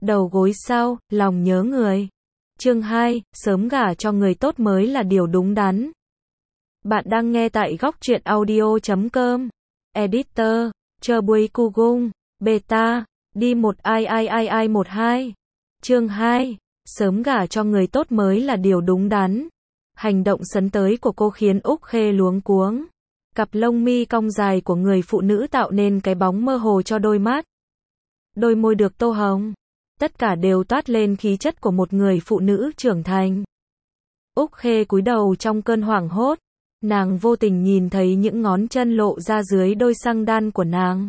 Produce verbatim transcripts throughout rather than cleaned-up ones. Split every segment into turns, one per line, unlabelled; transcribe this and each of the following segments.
Đầu gối sau, lòng nhớ người. Chương hai, sớm gả cho người tốt mới là điều đúng đắn. Bạn đang nghe tại góc truyện audio chấm com. Editor, chờ buổi cu gung, beta, đi một ai ai ai ai một hai. Chương hai, sớm gả cho người tốt mới là điều đúng đắn. Hành động sấn tới của cô khiến Úc Khê luống cuống. Cặp lông mi cong dài của người phụ nữ tạo nên cái bóng mơ hồ cho đôi mắt. Đôi môi được tô hồng. Tất cả đều toát lên khí chất của một người phụ nữ trưởng thành. Úc Khê cúi đầu trong cơn hoảng hốt. Nàng vô tình nhìn thấy những ngón chân lộ ra dưới đôi xăng đan của nàng.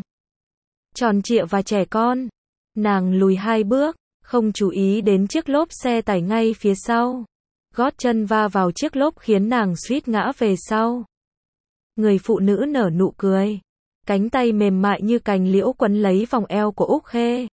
Tròn trịa và trẻ con. Nàng lùi hai bước, không chú ý đến chiếc lốp xe tải ngay phía sau. Gót chân va vào chiếc lốp khiến nàng suýt ngã về sau. Người phụ nữ nở nụ cười. Cánh tay mềm mại như cành liễu quấn lấy vòng eo của Úc Khê.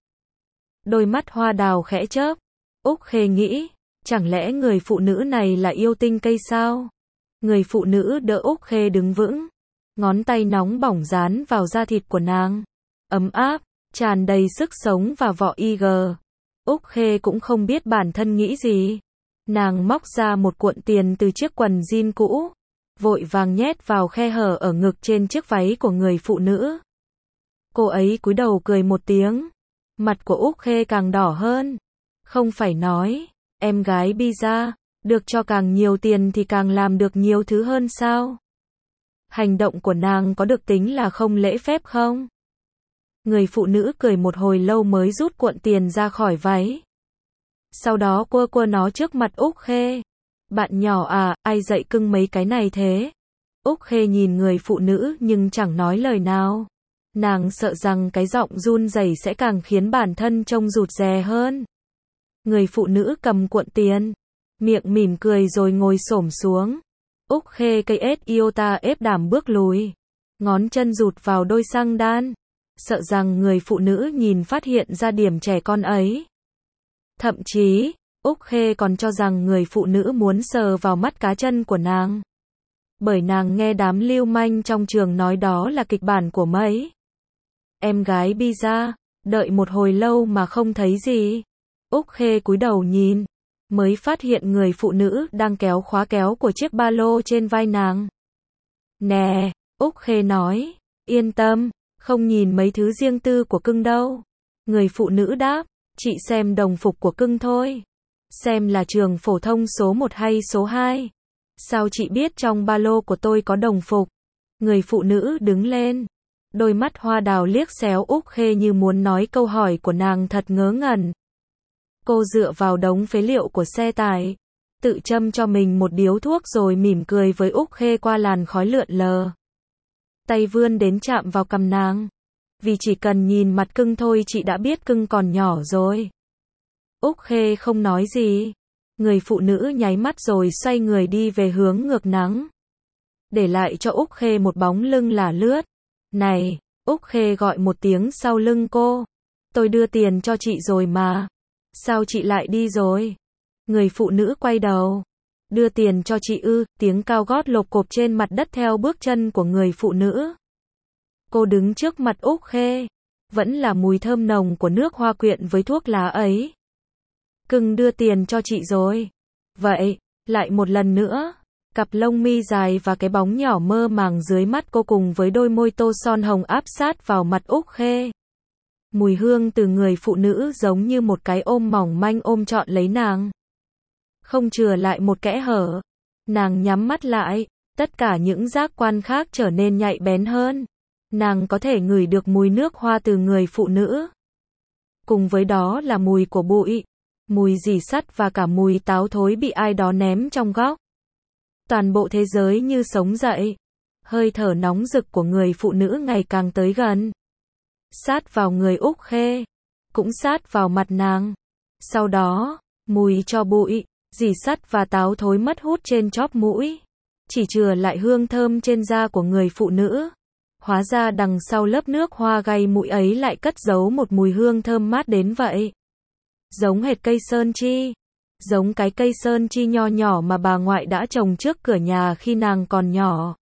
Đôi mắt hoa đào khẽ chớp. Úc Khê nghĩ, chẳng lẽ người phụ nữ này là yêu tinh cây sao? Người phụ nữ đỡ Úc Khê đứng vững. Ngón tay nóng bỏng dán vào da thịt của nàng. Ấm áp, tràn đầy sức sống và vỏ i giê. Úc Khê cũng không biết bản thân nghĩ gì. Nàng móc ra một cuộn tiền từ chiếc quần jean cũ. Vội vàng nhét vào khe hở ở ngực trên chiếc váy của người phụ nữ. Cô ấy cúi đầu cười một tiếng. Mặt của Úc Khê càng đỏ hơn. Không phải nói, em gái bi ra, được cho càng nhiều tiền thì càng làm được nhiều thứ hơn sao? Hành động của nàng có được tính là không lễ phép không? Người phụ nữ cười một hồi lâu mới rút cuộn tiền ra khỏi váy. Sau đó quơ quơ nó trước mặt Úc Khê. Bạn nhỏ à, ai dạy cưng mấy cái này thế? Úc Khê nhìn người phụ nữ nhưng chẳng nói lời nào. Nàng sợ rằng cái giọng run rẩy sẽ càng khiến bản thân trông rụt rè hơn. Người phụ nữ cầm cuộn tiền, miệng mỉm cười rồi ngồi xổm xuống. Úc Khê cây ết iota ép đảm bước lùi. Ngón chân rụt vào đôi xăng đan. Sợ rằng người phụ nữ nhìn phát hiện ra điểm trẻ con ấy. Thậm chí, Úc Khê còn cho rằng người phụ nữ muốn sờ vào mắt cá chân của nàng. Bởi nàng nghe đám lưu manh trong trường nói đó là kịch bản của mấy em gái bi ra. Đợi một hồi lâu mà không thấy gì. Úc Khê cúi đầu nhìn, mới phát hiện người phụ nữ đang kéo khóa kéo của chiếc ba lô trên vai nàng. Nè, Úc Khê nói, yên tâm, không nhìn mấy thứ riêng tư của cưng đâu. Người phụ nữ đáp, chị xem đồng phục của cưng thôi. Xem là trường phổ thông số một hay số hai. Sao chị biết trong ba lô của tôi có đồng phục? Người phụ nữ đứng lên. Đôi mắt hoa đào liếc xéo Úc Khê như muốn nói câu hỏi của nàng thật ngớ ngẩn. Cô dựa vào đống phế liệu của xe tải. Tự châm cho mình một điếu thuốc rồi mỉm cười với Úc Khê qua làn khói lượn lờ. Tay vươn đến chạm vào cằm nàng. Vì chỉ cần nhìn mặt cưng thôi chị đã biết cưng còn nhỏ rồi. Úc Khê không nói gì. Người phụ nữ nháy mắt rồi xoay người đi về hướng ngược nắng. Để lại cho Úc Khê một bóng lưng lả lướt. Này, Úc Khê gọi một tiếng sau lưng cô. Tôi đưa tiền cho chị rồi mà. Sao chị lại đi rồi? Người phụ nữ quay đầu. Đưa tiền cho chị ư? Tiếng cao gót lộp cộp trên mặt đất theo bước chân của người phụ nữ. Cô đứng trước mặt Úc Khê. Vẫn là mùi thơm nồng của nước hoa quyện với thuốc lá ấy. Cưng đưa tiền cho chị rồi. Vậy, lại một lần nữa. Cặp lông mi dài và cái bóng nhỏ mơ màng dưới mắt cô cùng với đôi môi tô son hồng áp sát vào mặt Úc Khê. Mùi hương từ người phụ nữ giống như một cái ôm mỏng manh ôm trọn lấy nàng. Không chừa lại một kẽ hở. Nàng nhắm mắt lại, tất cả những giác quan khác trở nên nhạy bén hơn. Nàng có thể ngửi được mùi nước hoa từ người phụ nữ. Cùng với đó là mùi của bụi, mùi rỉ sắt và cả mùi táo thối bị ai đó ném trong góc. Toàn bộ thế giới như sống dậy. Hơi thở nóng rực của người phụ nữ ngày càng tới gần. Sát vào người Úc Khê. Cũng sát vào mặt nàng. Sau đó, mùi cho bụi, rỉ sắt và táo thối mất hút trên chóp mũi. Chỉ chừa lại hương thơm trên da của người phụ nữ. Hóa ra đằng sau lớp nước hoa gây mũi ấy lại cất giấu một mùi hương thơm mát đến vậy. Giống hệt cây sơn chi. Giống cái cây sơn chi nho nhỏ mà bà ngoại đã trồng trước cửa nhà khi nàng còn nhỏ.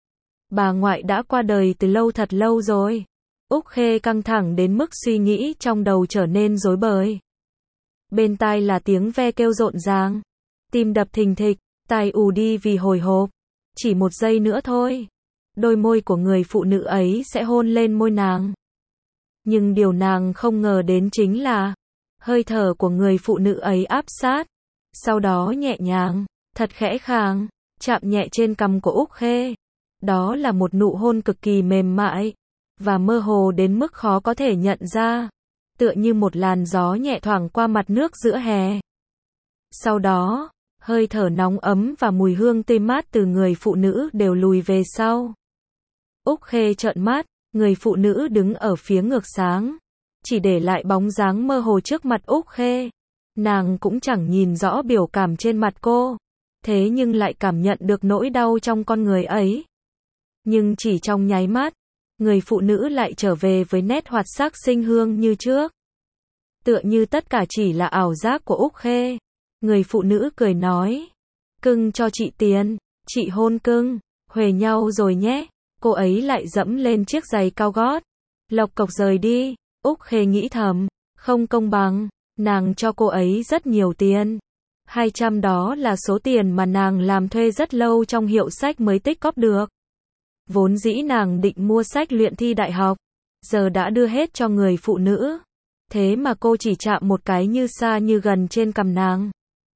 Bà ngoại đã qua đời từ lâu thật lâu rồi. Úc Khê căng thẳng đến mức suy nghĩ trong đầu trở nên rối bời. Bên tai là tiếng ve kêu rộn ràng. Tim đập thình thịch, tai ù đi vì hồi hộp. Chỉ một giây nữa thôi. Đôi môi của người phụ nữ ấy sẽ hôn lên môi nàng. Nhưng điều nàng không ngờ đến chính là hơi thở của người phụ nữ ấy áp sát. Sau đó nhẹ nhàng, thật khẽ khàng, chạm nhẹ trên cằm của Úc Khê. Đó là một nụ hôn cực kỳ mềm mại, và mơ hồ đến mức khó có thể nhận ra. Tựa như một làn gió nhẹ thoảng qua mặt nước giữa hè. Sau đó, hơi thở nóng ấm và mùi hương tươi mát từ người phụ nữ đều lùi về sau. Úc Khê trợn mắt, người phụ nữ đứng ở phía ngược sáng. Chỉ để lại bóng dáng mơ hồ trước mặt Úc Khê. Nàng cũng chẳng nhìn rõ biểu cảm trên mặt cô. Thế nhưng lại cảm nhận được nỗi đau trong con người ấy. Nhưng chỉ trong nháy mắt, người phụ nữ lại trở về với nét hoạt sắc xinh hương như trước. Tựa như tất cả chỉ là ảo giác của Úc Khê. Người phụ nữ cười nói. Cưng cho chị tiền, chị hôn cưng, huề nhau rồi nhé. Cô ấy lại dẫm lên chiếc giày cao gót. Lộc cộc rời đi. Úc Khê nghĩ thầm, không công bằng, nàng cho cô ấy rất nhiều tiền. hai trăm đó là số tiền mà nàng làm thuê rất lâu trong hiệu sách mới tích cóp được. Vốn dĩ nàng định mua sách luyện thi đại học, giờ đã đưa hết cho người phụ nữ. Thế mà cô chỉ chạm một cái như xa như gần trên cằm nàng.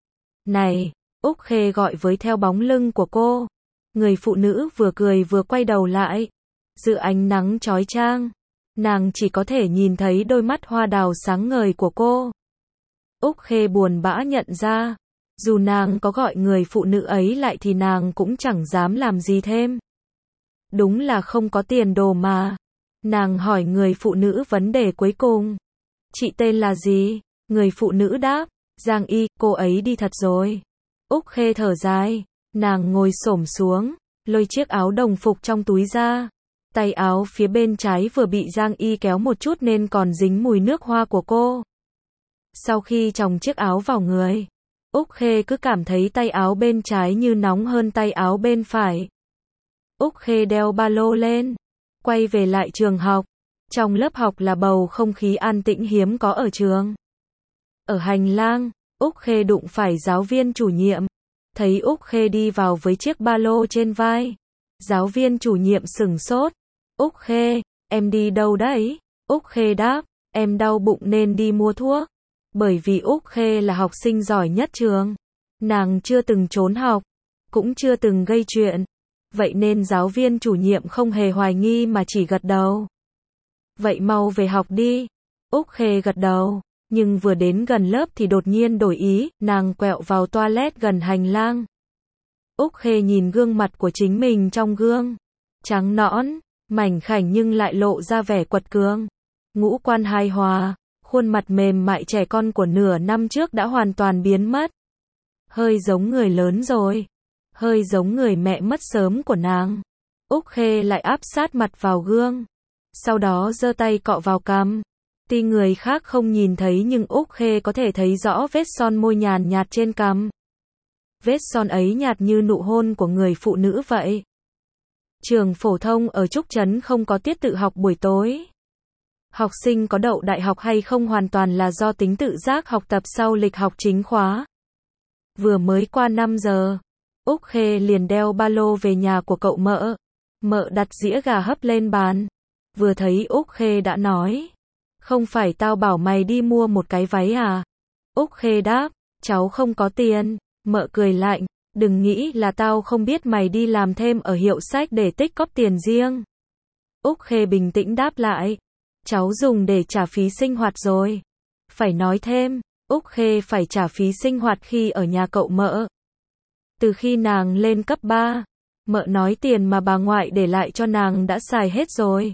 Này, Úc Khê gọi với theo bóng lưng của cô. Người phụ nữ vừa cười vừa quay đầu lại. Giữa ánh nắng chói chang, nàng chỉ có thể nhìn thấy đôi mắt hoa đào sáng ngời của cô. Úc Khê buồn bã nhận ra, dù nàng có gọi người phụ nữ ấy lại thì nàng cũng chẳng dám làm gì thêm. Đúng là không có tiền đồ mà. Nàng hỏi người phụ nữ vấn đề cuối cùng. Chị tên là gì? Người phụ nữ đáp, Giang Y, cô ấy đi thật rồi. Úc Khê thở dài, nàng ngồi xổm xuống, lôi chiếc áo đồng phục trong túi ra. Tay áo phía bên trái vừa bị Giang Y kéo một chút nên còn dính mùi nước hoa của cô. Sau khi chồng chiếc áo vào người, Úc Khê cứ cảm thấy tay áo bên trái như nóng hơn tay áo bên phải. Úc Khê đeo ba lô lên, quay về lại trường học. Trong lớp học là bầu không khí an tĩnh hiếm có ở trường. Ở hành lang, Úc Khê đụng phải giáo viên chủ nhiệm. Thấy Úc Khê đi vào với chiếc ba lô trên vai. Giáo viên chủ nhiệm sửng sốt. Úc Khê, em đi đâu đấy? Úc Khê đáp, em đau bụng nên đi mua thuốc. Bởi vì Úc Khê là học sinh giỏi nhất trường. Nàng chưa từng trốn học, cũng chưa từng gây chuyện. Vậy nên giáo viên chủ nhiệm không hề hoài nghi mà chỉ gật đầu. Vậy mau về học đi. Úc Khê gật đầu, nhưng vừa đến gần lớp thì đột nhiên đổi ý, nàng quẹo vào toilet gần hành lang. Úc Khê nhìn gương mặt của chính mình trong gương. Trắng nõn, mảnh khảnh nhưng lại lộ ra vẻ quật cường. Ngũ quan hài hòa, khuôn mặt mềm mại trẻ con của nửa năm trước đã hoàn toàn biến mất. Hơi giống người lớn rồi. Hơi giống người mẹ mất sớm của nàng. Úc Khê lại áp sát mặt vào gương. Sau đó giơ tay cọ vào cằm. Tuy người khác không nhìn thấy nhưng Úc Khê có thể thấy rõ vết son môi nhàn nhạt trên cằm. Vết son ấy nhạt như nụ hôn của người phụ nữ vậy. Trường phổ thông ở Trúc Trấn không có tiết tự học buổi tối. Học sinh có đậu đại học hay không hoàn toàn là do tính tự giác học tập sau lịch học chính khóa. Vừa mới qua năm giờ, Úc Khê liền đeo ba lô về nhà của cậu Mợ. Mợ đặt dĩa gà hấp lên bàn. Vừa thấy Úc Khê đã nói, không phải tao bảo mày đi mua một cái váy à? Úc Khê đáp, cháu không có tiền. Mợ cười lạnh, đừng nghĩ là tao không biết mày đi làm thêm ở hiệu sách để tích cóp tiền riêng. Úc Khê bình tĩnh đáp lại, cháu dùng để trả phí sinh hoạt rồi. Phải nói thêm, Úc Khê phải trả phí sinh hoạt khi ở nhà cậu Mợ. Từ khi nàng lên cấp ba, Mợ nói tiền mà bà ngoại để lại cho nàng đã xài hết rồi.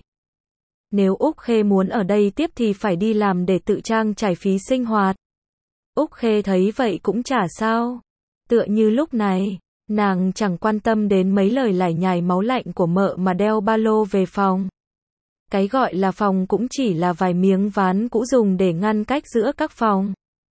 Nếu Úc Khê muốn ở đây tiếp thì phải đi làm để tự trang trải phí sinh hoạt. Úc Khê thấy vậy cũng chả sao. Tựa như lúc này, nàng chẳng quan tâm đến mấy lời lải nhải máu lạnh của Mợ mà đeo ba lô về phòng. Cái gọi là phòng cũng chỉ là vài miếng ván cũ dùng để ngăn cách giữa các phòng.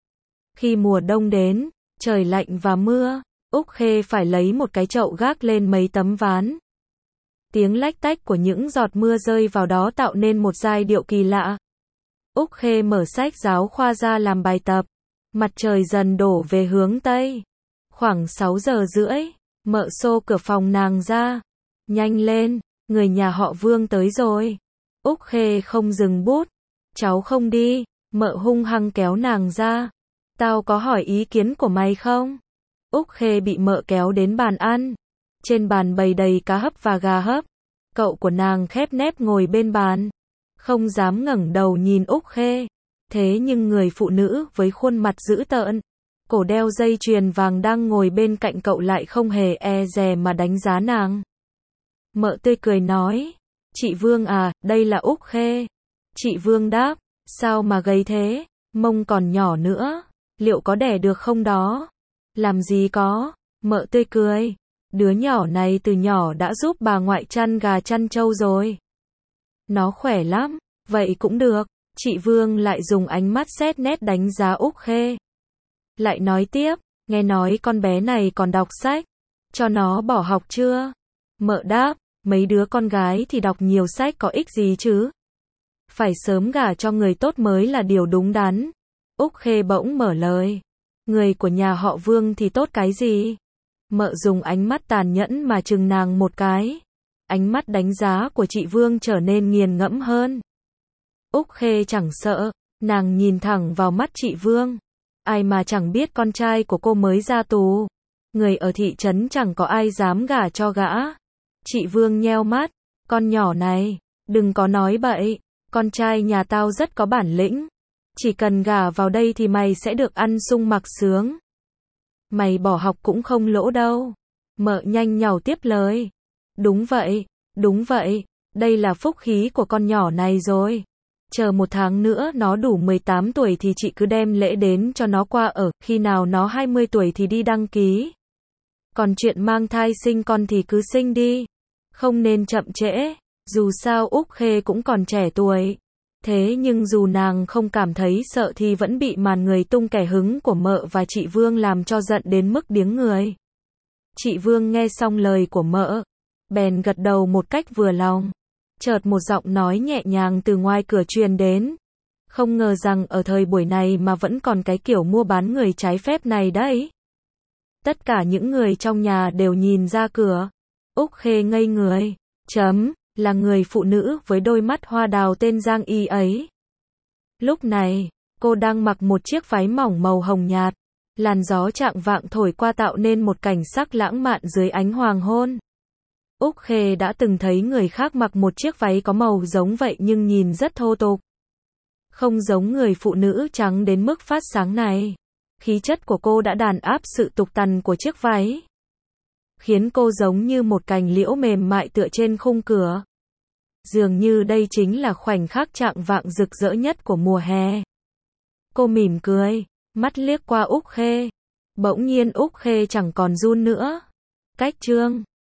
Khi mùa đông đến, trời lạnh và mưa, Úc Khê phải lấy một cái chậu gác lên mấy tấm ván. Tiếng lách tách của những giọt mưa rơi vào đó tạo nên một giai điệu kỳ lạ. Úc Khê mở sách giáo khoa ra làm bài tập. Mặt trời dần đổ về hướng Tây. Khoảng sáu giờ rưỡi, Mợ xô cửa phòng nàng ra. Nhanh lên, người nhà họ Vương tới rồi. Úc Khê không dừng bút. Cháu không đi, Mợ hung hăng kéo nàng ra. Tao có hỏi ý kiến của mày không? Úc Khê bị Mợ kéo đến bàn ăn. Trên bàn bày đầy cá hấp và gà hấp. Cậu của nàng khép nép ngồi bên bàn. Không dám ngẩng đầu nhìn Úc Khê. Thế nhưng người phụ nữ với khuôn mặt dữ tợn, cổ đeo dây chuyền vàng đang ngồi bên cạnh cậu lại không hề e dè mà đánh giá nàng. Mợ tươi cười nói, chị Vương à, đây là Úc Khê. Chị Vương đáp, sao mà gầy thế, mông còn nhỏ nữa, liệu có đẻ được không đó? Làm gì có, Mợ tươi cười, đứa nhỏ này từ nhỏ đã giúp bà ngoại chăn gà chăn trâu rồi. Nó khỏe lắm, vậy cũng được. Chị Vương lại dùng ánh mắt xét nét đánh giá Úc Khê. Lại nói tiếp, nghe nói con bé này còn đọc sách, cho nó bỏ học chưa? Mợ đáp, mấy đứa con gái thì đọc nhiều sách có ích gì chứ? Phải sớm gả cho người tốt mới là điều đúng đắn. Úc Khê bỗng mở lời, người của nhà họ Vương thì tốt cái gì? Mợ dùng ánh mắt tàn nhẫn mà chừng nàng một cái. Ánh mắt đánh giá của chị Vương trở nên nghiền ngẫm hơn. Úc Khê chẳng sợ, nàng nhìn thẳng vào mắt chị Vương. Ai mà chẳng biết con trai của cô mới ra tù. Người ở thị trấn chẳng có ai dám gả cho gã. Chị Vương nheo mắt, con nhỏ này, đừng có nói bậy, con trai nhà tao rất có bản lĩnh. Chỉ cần gả vào đây thì mày sẽ được ăn sung mặc sướng. Mày bỏ học cũng không lỗ đâu. Mợ nhanh nhảu tiếp lời. Đúng vậy, đúng vậy, đây là phúc khí của con nhỏ này rồi. Chờ một tháng nữa nó đủ mười tám tuổi thì chị cứ đem lễ đến cho nó qua ở, khi nào nó hai mươi tuổi thì đi đăng ký. Còn chuyện mang thai sinh con thì cứ sinh đi. Không nên chậm trễ, dù sao Úc Khê cũng còn trẻ tuổi. Thế nhưng dù nàng không cảm thấy sợ thì vẫn bị màn người tung kẻ hứng của Mợ và chị Vương làm cho giận đến mức điếng người. Chị Vương nghe xong lời của Mợ, bèn gật đầu một cách vừa lòng. Chợt một giọng nói nhẹ nhàng từ ngoài cửa truyền đến. Không ngờ rằng ở thời buổi này mà vẫn còn cái kiểu mua bán người trái phép này đấy. Tất cả những người trong nhà đều nhìn ra cửa. Úc Khê ngây người. Chấm, là người phụ nữ với đôi mắt hoa đào tên Giang Y ấy. Lúc này, cô đang mặc một chiếc váy mỏng màu hồng nhạt. Làn gió chạng vạng thổi qua tạo nên một cảnh sắc lãng mạn dưới ánh hoàng hôn. Úc Khê đã từng thấy người khác mặc một chiếc váy có màu giống vậy nhưng nhìn rất thô tục. Không giống người phụ nữ trắng đến mức phát sáng này. Khí chất của cô đã đàn áp sự tục tằn của chiếc váy. Khiến cô giống như một cành liễu mềm mại tựa trên khung cửa. Dường như đây chính là khoảnh khắc chạng vạng rực rỡ nhất của mùa hè. Cô mỉm cười, mắt liếc qua Úc Khê. Bỗng nhiên Úc Khê chẳng còn run nữa. Cách chương